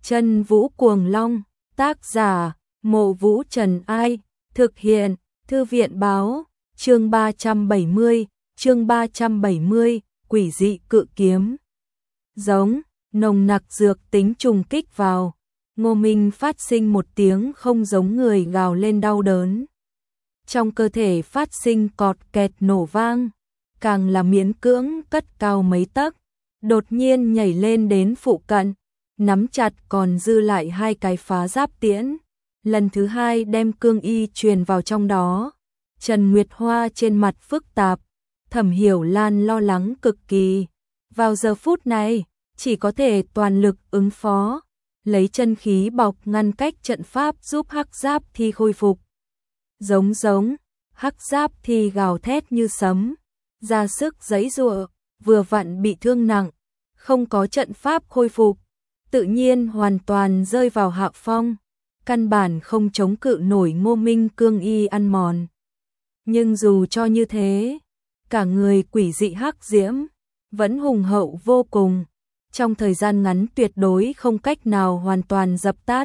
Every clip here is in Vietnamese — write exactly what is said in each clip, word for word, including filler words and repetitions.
Chân Vũ Cuồng Long, tác giả, Mộ Vũ Trần Ai, thực hiện, Thư viện báo, chương ba trăm bảy mươi, chương ba trăm bảy mươi, quỷ dị cự kiếm. Giống, nồng nặc dược tính trùng kích vào, Ngô Minh phát sinh một tiếng không giống người gào lên đau đớn. Trong cơ thể phát sinh cọt kẹt nổ vang, càng là miễn cưỡng cất cao mấy tấc, đột nhiên nhảy lên đến phụ cận, nắm chặt còn dư lại hai cái phá giáp tiễn, lần thứ hai đem cương y truyền vào trong đó. Trần Nguyệt Hoa trên mặt phức tạp, Thẩm Hiểu Lan lo lắng cực kỳ, vào giờ phút này, chỉ có thể toàn lực ứng phó, lấy chân khí bọc ngăn cách trận pháp giúp hắc giáp thi khôi phục. Giống giống, hắc giáp thi gào thét như sấm, ra sức giãy giụa, vừa vặn bị thương nặng, không có trận pháp khôi phục, tự nhiên hoàn toàn rơi vào hạ phong, căn bản không chống cự nổi Ngô Minh cương y ăn mòn. Nhưng dù cho như thế, cả người quỷ dị hắc diễm vẫn hùng hậu vô cùng, trong thời gian ngắn tuyệt đối không cách nào hoàn toàn dập tắt.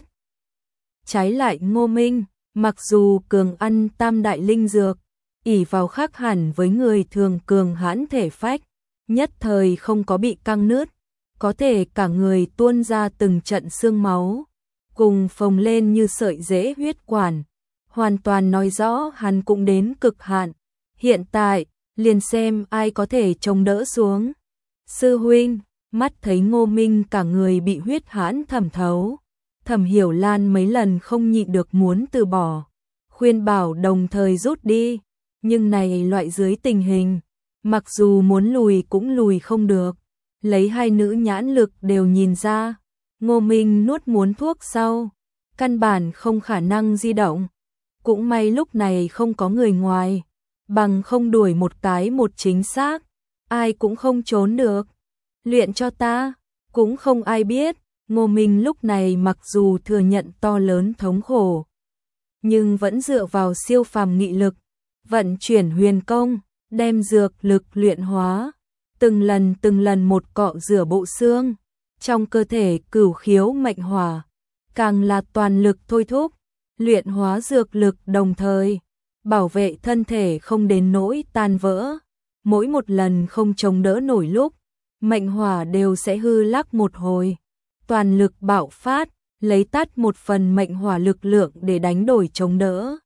Trái lại Ngô Minh, mặc dù cường ăn tam đại linh dược, ỷ vào khác hẳn với người thường cường hãn thể phách, nhất thời không có bị căng nứt, có thể cả người tuôn ra từng trận xương máu, cùng phồng lên như sợi rễ huyết quản, hoàn toàn nói rõ hắn cũng đến cực hạn. Hiện tại, liền xem ai có thể chống đỡ xuống. Sư huynh, mắt thấy Ngô Minh cả người bị huyết hãn thẩm thấu, Thẩm Hiểu Lan mấy lần không nhịn được muốn từ bỏ, khuyên bảo đồng thời rút đi, nhưng này loại dưới tình hình, mặc dù muốn lùi cũng lùi không được, lấy hai nữ nhãn lực đều nhìn ra, Ngô Minh nuốt muốn thuốc sau, căn bản không khả năng di động, cũng may lúc này không có người ngoài, bằng không đuổi một cái một chính xác, ai cũng không trốn được. Luyện cho ta, cũng không ai biết, Ngô Minh lúc này mặc dù thừa nhận to lớn thống khổ, nhưng vẫn dựa vào siêu phàm nghị lực, vận chuyển huyền công, đem dược lực luyện hóa, từng lần từng lần một cọ rửa bộ xương, trong cơ thể cửu khiếu mệnh hỏa, càng là toàn lực thôi thúc, luyện hóa dược lực đồng thời, bảo vệ thân thể không đến nỗi tan vỡ, mỗi một lần không chống đỡ nổi lúc, mệnh hỏa đều sẽ hư lắc một hồi, toàn lực bạo phát, lấy tắt một phần mệnh hỏa lực lượng để đánh đổi chống đỡ.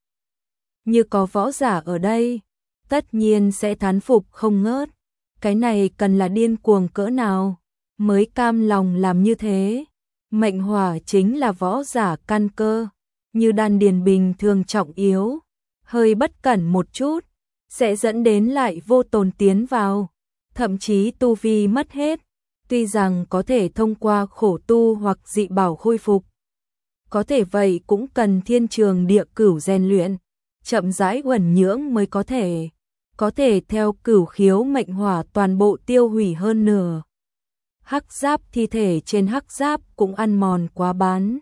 Như có võ giả ở đây, tất nhiên sẽ thán phục không ngớt, cái này cần là điên cuồng cỡ nào, mới cam lòng làm như thế. Mệnh hỏa chính là võ giả căn cơ, như đan điền bình thường trọng yếu, hơi bất cẩn một chút, sẽ dẫn đến lại vô tồn tiến vào, thậm chí tu vi mất hết, tuy rằng có thể thông qua khổ tu hoặc dị bảo khôi phục. Có thể vậy cũng cần thiên trường địa cửu rèn luyện, chậm rãi uẩn nhưỡng mới có thể, có thể theo cửu khiếu mệnh hỏa toàn bộ tiêu hủy hơn nửa. Hắc giáp thi thể trên hắc giáp cũng ăn mòn quá bán,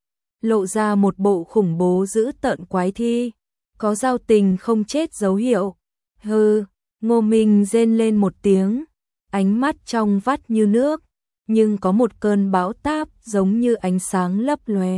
lộ ra một bộ khủng bố dữ tợn quái thi, có giao tình không chết dấu hiệu. Hừ, Ngô Minh rên lên một tiếng, ánh mắt trong vắt như nước, nhưng có một cơn bão táp giống như ánh sáng lấp lóe,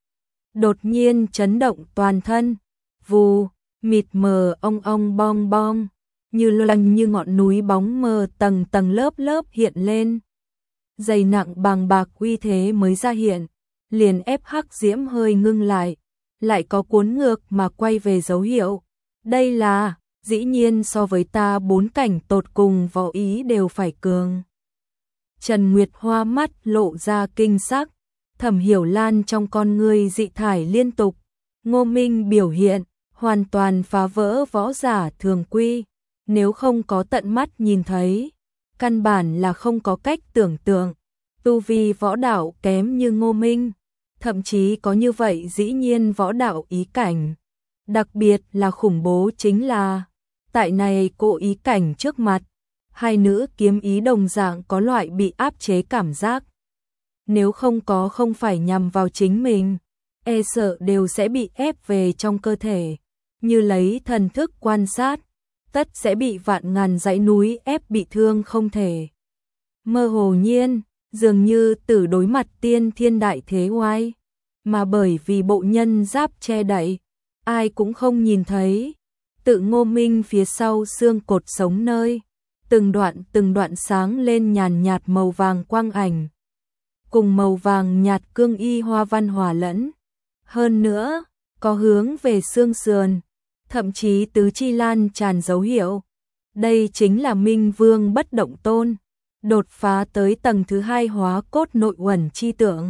đột nhiên chấn động toàn thân, vù, mịt mờ ong ong bong bong, như loanh như ngọn núi bóng mờ tầng tầng lớp lớp hiện lên. Dày nặng bàng bạc uy thế mới ra hiện, liền ép hắc diễm hơi ngưng lại, lại có cuốn ngược mà quay về dấu hiệu. Đây là, dĩ nhiên so với ta bốn cảnh tột cùng võ ý đều phải cường. Trần Nguyệt Hoa mắt lộ ra kinh sắc, Thẩm Hiểu Lan trong con ngươi dị thải liên tục, Ngô Minh biểu hiện, hoàn toàn phá vỡ võ giả thường quy, nếu không có tận mắt nhìn thấy, căn bản là không có cách tưởng tượng, tu vi võ đạo kém như Ngô Minh, thậm chí có như vậy dĩ nhiên võ đạo ý cảnh. Đặc biệt là khủng bố chính là, tại này cô ý cảnh trước mặt, hai nữ kiếm ý đồng dạng có loại bị áp chế cảm giác. Nếu không có không phải nhằm vào chính mình, e sợ đều sẽ bị ép về trong cơ thể, như lấy thần thức quan sát, tất sẽ bị vạn ngàn dãy núi ép bị thương không thể. Mơ hồ nhiên, dường như từ đối mặt tiên thiên đại thế oai, mà bởi vì bộ nhân giáp che đậy, ai cũng không nhìn thấy. Tự Ngô Minh phía sau xương cột sống nơi, từng đoạn từng đoạn sáng lên nhàn nhạt màu vàng quang ảnh, cùng màu vàng nhạt cương y hoa văn hòa lẫn. Hơn nữa, có hướng về xương sườn, thậm chí tứ chi lan tràn dấu hiệu. Đây chính là Minh Vương Bất Động Tôn, đột phá tới tầng thứ hai hóa cốt nội uẩn chi tượng.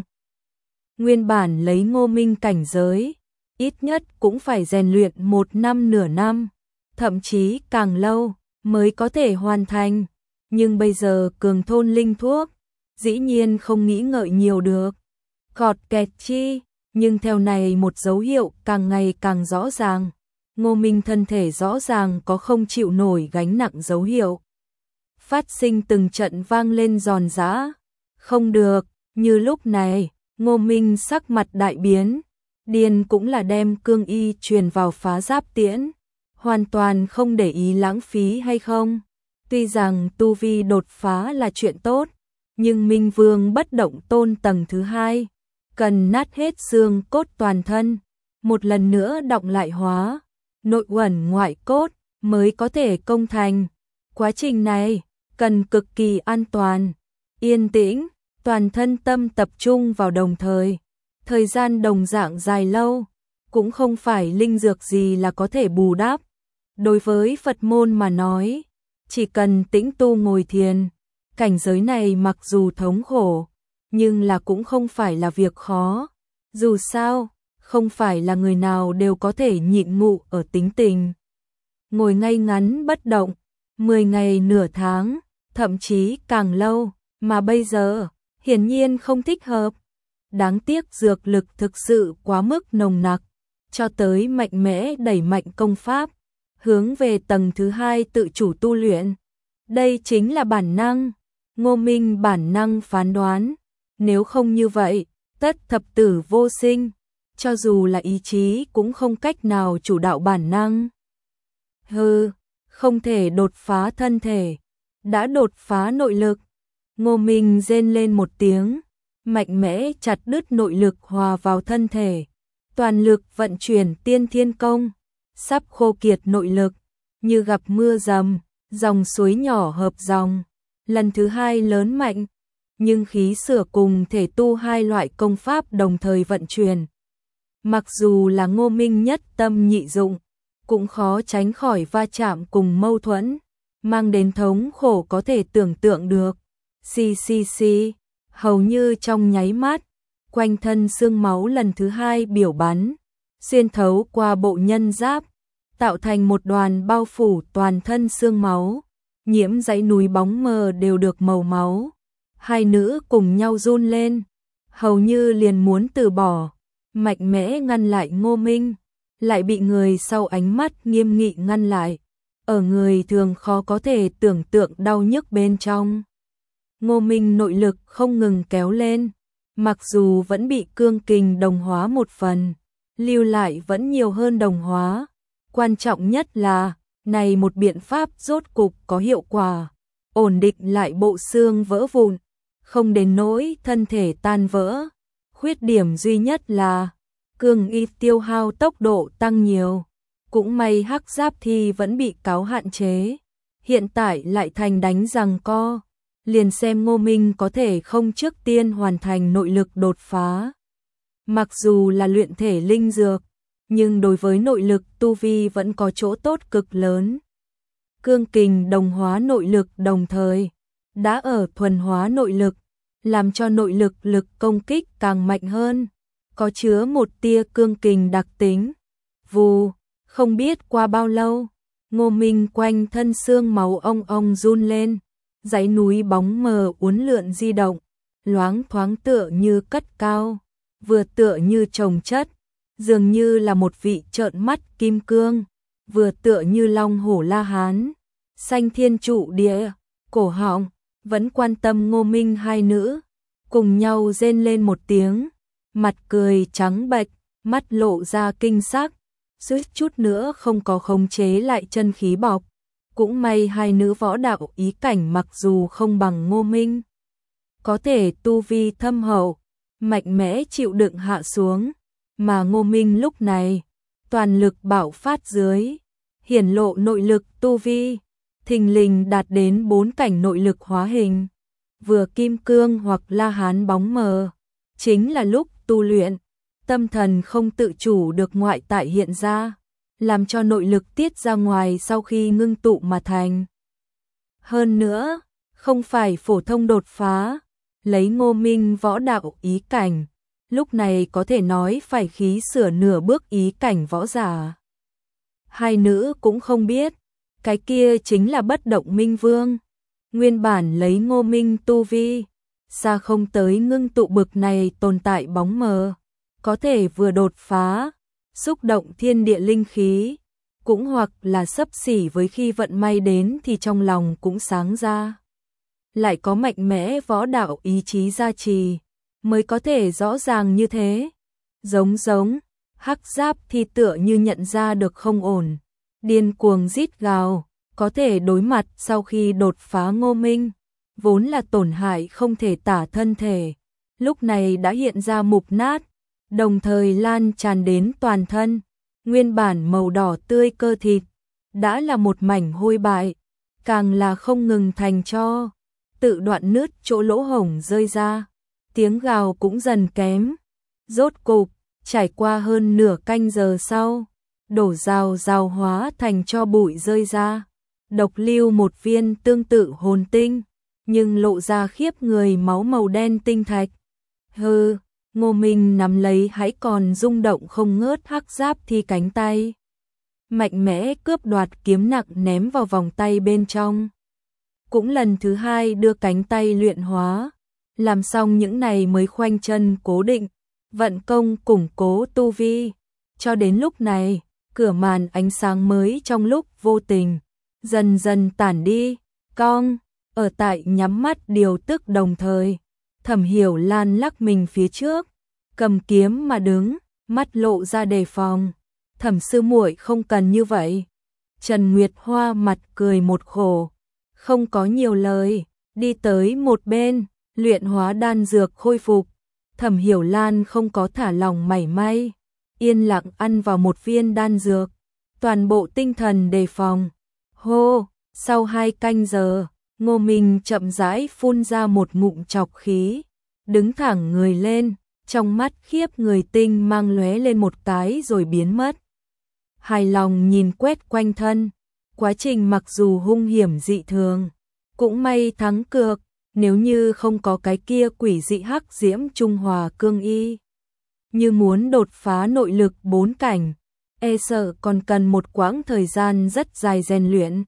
Nguyên bản lấy Ngô Minh cảnh giới, ít nhất cũng phải rèn luyện một năm nửa năm, thậm chí càng lâu mới có thể hoàn thành. Nhưng bây giờ cường thôn linh thuốc, dĩ nhiên không nghĩ ngợi nhiều được. Gọt kẹt chi, nhưng theo này một dấu hiệu càng ngày càng rõ ràng. Ngô Minh thân thể rõ ràng có không chịu nổi gánh nặng dấu hiệu. Phát sinh từng trận vang lên giòn giã. Không được, như lúc này, Ngô Minh sắc mặt đại biến. Điền cũng là đem cương y truyền vào phá giáp tiễn, hoàn toàn không để ý lãng phí hay không. Tuy rằng tu vi đột phá là chuyện tốt, nhưng Minh Vương Bất Động Tôn tầng thứ hai, cần nát hết xương cốt toàn thân, một lần nữa đọng lại hóa, nội uẩn ngoại cốt mới có thể công thành. Quá trình này cần cực kỳ an toàn, yên tĩnh, toàn thân tâm tập trung vào đồng thời. Thời gian đồng dạng dài lâu, cũng không phải linh dược gì là có thể bù đắp. Đối với Phật môn mà nói, chỉ cần tĩnh tu ngồi thiền, cảnh giới này mặc dù thống khổ, nhưng là cũng không phải là việc khó. Dù sao, không phải là người nào đều có thể nhịn ngụ ở tính tình. Ngồi ngay ngắn bất động, mười ngày nửa tháng, thậm chí càng lâu, mà bây giờ, hiển nhiên không thích hợp. Đáng tiếc dược lực thực sự quá mức nồng nặc, cho tới mạnh mẽ đẩy mạnh công pháp, hướng về tầng thứ hai tự chủ tu luyện. Đây chính là bản năng, Ngô Minh bản năng phán đoán, nếu không như vậy, tất thập tử vô sinh, cho dù là ý chí cũng không cách nào chủ đạo bản năng. Hừ, không thể đột phá thân thể, đã đột phá nội lực. Ngô Minh rên lên một tiếng, mạnh mẽ chặt đứt nội lực hòa vào thân thể, toàn lực vận chuyển tiên thiên công, sắp khô kiệt nội lực, như gặp mưa dầm, dòng suối nhỏ hợp dòng, lần thứ hai lớn mạnh, nhưng khí sửa cùng thể tu hai loại công pháp đồng thời vận chuyển. Mặc dù là Ngô Minh nhất tâm nhị dụng, cũng khó tránh khỏi va chạm cùng mâu thuẫn, mang đến thống khổ có thể tưởng tượng được. Xì xì xì, hầu như trong nháy mắt, quanh thân xương máu lần thứ hai biểu bắn, xuyên thấu qua bộ nhân giáp, tạo thành một đoàn bao phủ toàn thân xương máu, nhiễm dãy núi bóng mờ đều được màu máu. Hai nữ cùng nhau run lên, hầu như liền muốn từ bỏ, mạnh mẽ ngăn lại Ngô Minh, lại bị người sau ánh mắt nghiêm nghị ngăn lại, ở người thường khó có thể tưởng tượng đau nhức bên trong. Ngô Minh nội lực không ngừng kéo lên, mặc dù vẫn bị cương kình đồng hóa một phần, lưu lại vẫn nhiều hơn đồng hóa. Quan trọng nhất là, này một biện pháp rốt cục có hiệu quả, ổn định lại bộ xương vỡ vụn, không đến nỗi thân thể tan vỡ. Khuyết điểm duy nhất là, cương y tiêu hao tốc độ tăng nhiều, cũng may hắc giáp thi vẫn bị cáo hạn chế, hiện tại lại thành đánh giằng co. Liền xem Ngô Minh có thể không trước tiên hoàn thành nội lực đột phá. Mặc dù là luyện thể linh dược, nhưng đối với nội lực tu vi vẫn có chỗ tốt cực lớn. Cương kình đồng hóa nội lực đồng thời, đã ở thuần hóa nội lực, làm cho nội lực lực công kích càng mạnh hơn, có chứa một tia cương kình đặc tính. Vù, không biết qua bao lâu, Ngô Minh quanh thân xương máu ong ong run lên. Dãy núi bóng mờ uốn lượn di động, loáng thoáng tựa như cất cao, vừa tựa như chồng chất, dường như là một vị trợn mắt kim cương, vừa tựa như long hổ La Hán, xanh thiên trụ địa, cổ họng, vẫn quan tâm Ngô Minh hai nữ, cùng nhau rên lên một tiếng, mặt cười trắng bệch, mắt lộ ra kinh sắc, suýt chút nữa không có khống chế lại chân khí bọc. Cũng may hai nữ võ đạo ý cảnh mặc dù không bằng Ngô Minh, có thể tu vi thâm hậu, mạnh mẽ chịu đựng hạ xuống, mà Ngô Minh lúc này, toàn lực bạo phát dưới, hiển lộ nội lực tu vi, thình lình đạt đến bốn cảnh nội lực hóa hình, vừa kim cương hoặc La Hán bóng mờ, chính là lúc tu luyện, tâm thần không tự chủ được ngoại tại hiện ra, làm cho nội lực tiết ra ngoài sau khi ngưng tụ mà thành. Hơn nữa, không phải phổ thông đột phá, lấy Ngô Minh võ đạo ý cảnh, lúc này có thể nói phải khí sửa nửa bước ý cảnh võ giả. Hai nữ cũng không biết, cái kia chính là bất động minh vương. Nguyên bản lấy Ngô Minh tu vi, xa không tới ngưng tụ bực này tồn tại bóng mờ, có thể vừa đột phá, xúc động thiên địa linh khí, cũng hoặc là xấp xỉ với khi vận may đến thì trong lòng cũng sáng ra. Lại có mạnh mẽ võ đạo ý chí gia trì, mới có thể rõ ràng như thế. Giống giống, hắc giáp thì tựa như nhận ra được không ổn, điên cuồng rít gào, có thể đối mặt sau khi đột phá Ngô Minh, vốn là tổn hại không thể tả thân thể, lúc này đã hiện ra mục nát, đồng thời lan tràn đến toàn thân, nguyên bản màu đỏ tươi cơ thịt, đã là một mảnh hôi bại, càng là không ngừng thành tro, tự đoạn nứt chỗ lỗ hổng rơi ra, tiếng gào cũng dần kém, rốt cục, trải qua hơn nửa canh giờ sau, đổ rào rào hóa thành cho bụi rơi ra, độc lưu một viên tương tự hồn tinh, nhưng lộ ra khiếp người máu màu đen tinh thạch. Hừ, Ngô Minh nắm lấy hãy còn rung động không ngớt hắc giáp thi cánh tay, mạnh mẽ cướp đoạt kiếm nặng ném vào vòng tay bên trong. Cũng lần thứ hai đưa cánh tay luyện hóa, làm xong những này mới khoanh chân cố định, vận công củng cố tu vi. Cho đến lúc này, cửa màn ánh sáng mới trong lúc vô tình, dần dần tản đi, cong, ở tại nhắm mắt điều tức đồng thời. Thẩm Hiểu Lan lắc mình phía trước, cầm kiếm mà đứng, mắt lộ ra đề phòng. Thẩm sư muội không cần như vậy. Trần Nguyệt Hoa mặt cười một khổ, không có nhiều lời, đi tới một bên, luyện hóa đan dược khôi phục. Thẩm Hiểu Lan không có thả lòng mảy may, yên lặng ăn vào một viên đan dược, toàn bộ tinh thần đề phòng. Hô, sau hai canh giờ, Ngô Minh chậm rãi phun ra một ngụm trọc khí, đứng thẳng người lên, trong mắt khiếp người tinh mang lóe lên một cái rồi biến mất. Hài lòng nhìn quét quanh thân, quá trình mặc dù hung hiểm dị thường, cũng may thắng cược, nếu như không có cái kia quỷ dị hắc diễm trung hòa cương y. Như muốn đột phá nội lực bốn cảnh, e sợ còn cần một quãng thời gian rất dài rèn luyện.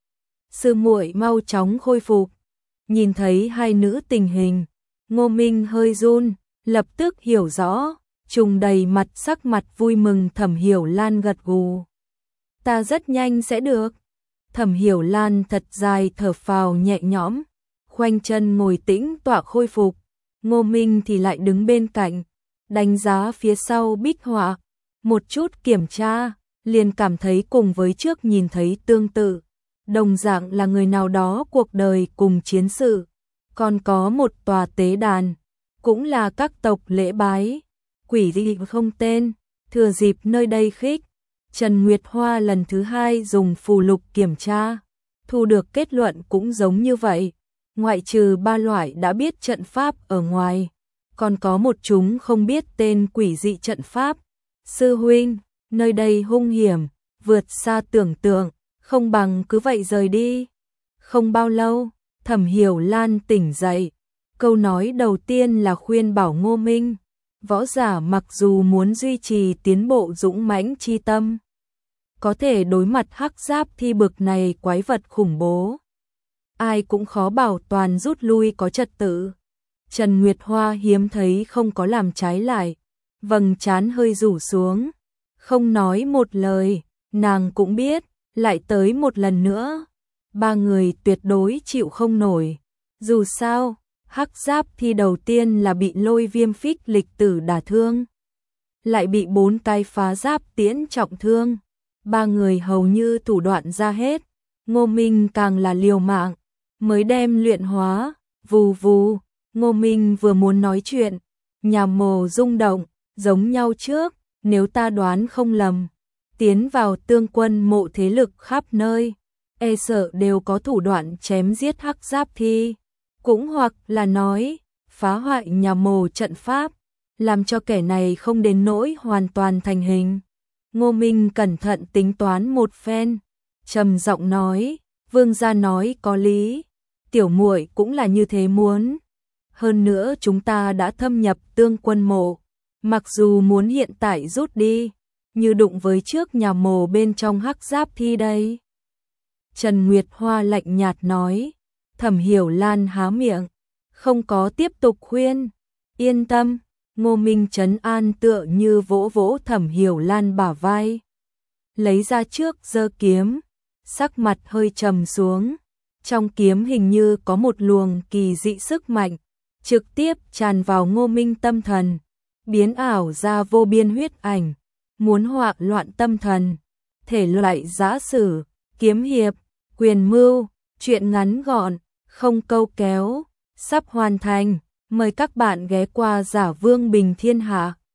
Sư muội mau chóng khôi phục. Nhìn thấy hai nữ tình hình, Ngô Minh hơi run, lập tức hiểu rõ, trùng đầy mặt sắc mặt vui mừng. Thẩm Hiểu Lan gật gù. Ta rất nhanh sẽ được. Thẩm Hiểu Lan thật dài thở phào nhẹ nhõm, khoanh chân ngồi tĩnh tọa khôi phục. Ngô Minh thì lại đứng bên cạnh, đánh giá phía sau bích họa, một chút kiểm tra, liền cảm thấy cùng với trước nhìn thấy tương tự. Đồng dạng là người nào đó cuộc đời cùng chiến sự, còn có một tòa tế đàn, cũng là các tộc lễ bái, quỷ dị không tên, thừa dịp nơi đây khích. Trần Nguyệt Hoa lần thứ hai dùng phù lục kiểm tra, thu được kết luận cũng giống như vậy, ngoại trừ ba loại đã biết trận pháp ở ngoài, còn có một chúng không biết tên quỷ dị trận pháp. Sư huynh, nơi đây hung hiểm, vượt xa tưởng tượng, không bằng cứ vậy rời đi. Không bao lâu, Thẩm Hiểu Lan tỉnh dậy, câu nói đầu tiên là khuyên bảo Ngô Minh, võ giả mặc dù muốn duy trì tiến bộ dũng mãnh chi tâm, có thể đối mặt hắc giáp thi bực này quái vật khủng bố, ai cũng khó bảo toàn rút lui có trật tự. Trần Nguyệt Hoa hiếm thấy không có làm trái lại, vầng trán hơi rủ xuống, không nói một lời, nàng cũng biết, lại tới một lần nữa, ba người tuyệt đối chịu không nổi. Dù sao, hắc giáp thi đầu tiên là bị Lôi Viêm Phích Lịch tử đả thương, lại bị bốn cái phá giáp tiễn trọng thương, ba người hầu như thủ đoạn ra hết. Ngô Minh càng là liều mạng, mới đem luyện hóa, vù vù, Ngô Minh vừa muốn nói chuyện, nhà Mồ rung động, giống nhau trước, nếu ta đoán không lầm, tiến vào tương quân mộ thế lực khắp nơi, e sợ đều có thủ đoạn chém giết hắc giáp thi, cũng hoặc là nói, phá hoại nhà Mồ trận pháp, làm cho kẻ này không đến nỗi hoàn toàn thành hình. Ngô Minh cẩn thận tính toán một phen, trầm giọng nói, vương gia nói có lý, tiểu muội cũng là như thế muốn. Hơn nữa chúng ta đã thâm nhập tương quân mộ, mặc dù muốn hiện tại rút đi, như đụng với trước nhà Mồ bên trong hắc giáp thi đây. Trần Nguyệt Hoa lạnh nhạt nói, Thẩm Hiểu Lan há miệng, không có tiếp tục khuyên, yên tâm. Ngô Minh trấn an tựa như vỗ vỗ Thẩm Hiểu Lan bả vai, lấy ra trước giơ kiếm, sắc mặt hơi trầm xuống, trong kiếm hình như có một luồng kỳ dị sức mạnh, trực tiếp tràn vào Ngô Minh tâm thần, biến ảo ra vô biên huyết ảnh, muốn họa loạn tâm thần, thể loại giã sử, kiếm hiệp, quyền mưu, truyện ngắn gọn, không câu kéo, sắp hoàn thành. Mời các bạn ghé qua Giả Vương Bình Thiên Hạ.